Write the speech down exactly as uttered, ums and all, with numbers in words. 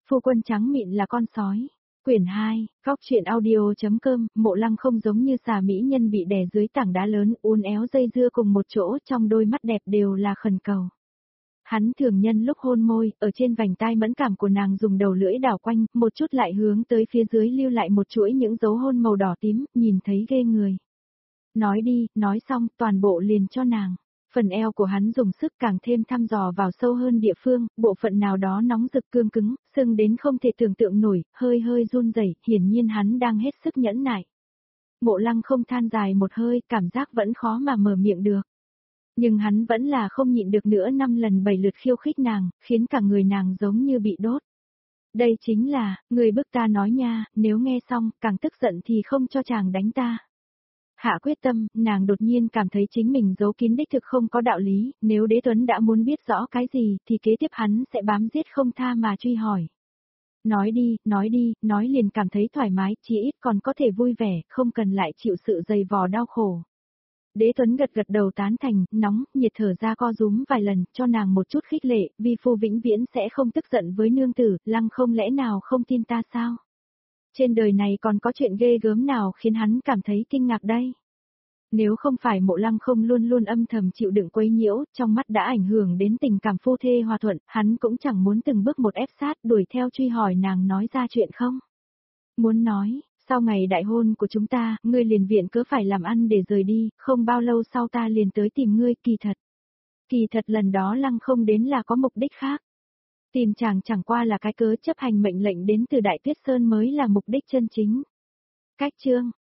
Phu quân trắng mịn là con sói. Quyển hai, Góc truyện audio.com, Mộ Lăng không giống như xà mỹ nhân bị đè dưới tảng đá lớn, uốn éo dây dưa cùng một chỗ, trong đôi mắt đẹp đều là khẩn cầu. Hắn thường nhân lúc hôn môi, ở trên vành tai mẫn cảm của nàng dùng đầu lưỡi đảo quanh, một chút lại hướng tới phía dưới lưu lại một chuỗi những dấu hôn màu đỏ tím, nhìn thấy ghê người. Nói đi, nói xong, toàn bộ liền cho nàng. Phần eo của hắn dùng sức càng thêm thăm dò vào sâu hơn địa phương, bộ phận nào đó nóng rực cương cứng, sưng đến không thể tưởng tượng nổi, hơi hơi run rẩy, hiển nhiên hắn đang hết sức nhẫn nại. Mộ Lăng không than dài một hơi, cảm giác vẫn khó mà mở miệng được. Nhưng hắn vẫn là không nhịn được nữa, năm lần bảy lượt khiêu khích nàng, khiến cả người nàng giống như bị đốt. Đây chính là, người bức ta nói nha, nếu nghe xong, càng tức giận thì không cho chàng đánh ta. Hạ quyết tâm, nàng đột nhiên cảm thấy chính mình giấu kín đích thực không có đạo lý, nếu Đế Tuấn đã muốn biết rõ cái gì, thì kế tiếp hắn sẽ bám giết không tha mà truy hỏi. Nói đi, nói đi, nói liền cảm thấy thoải mái, chỉ ít còn có thể vui vẻ, không cần lại chịu sự dày vò đau khổ. Đế Tuấn gật gật đầu tán thành, nóng, nhiệt thở ra co rúm vài lần, cho nàng một chút khích lệ, vi phu vĩnh viễn sẽ không tức giận với nương tử, Lăng không lẽ nào không tin ta sao? Trên đời này còn có chuyện ghê gớm nào khiến hắn cảm thấy kinh ngạc đây? Nếu không phải Mộ Lăng không luôn luôn âm thầm chịu đựng quấy nhiễu, trong mắt đã ảnh hưởng đến tình cảm phu thê hòa thuận, hắn cũng chẳng muốn từng bước một ép sát đuổi theo truy hỏi nàng nói ra chuyện không? Muốn nói, sau ngày đại hôn của chúng ta, ngươi liền viện cớ phải làm ăn để rời đi, không bao lâu sau ta liền tới tìm ngươi, kỳ thật. Kỳ thật lần đó Lăng không đến là có mục đích khác. Tìm chàng chẳng qua là cái cớ chấp hành mệnh lệnh đến từ Đại Tuyết Sơn mới là mục đích chân chính. Cách chương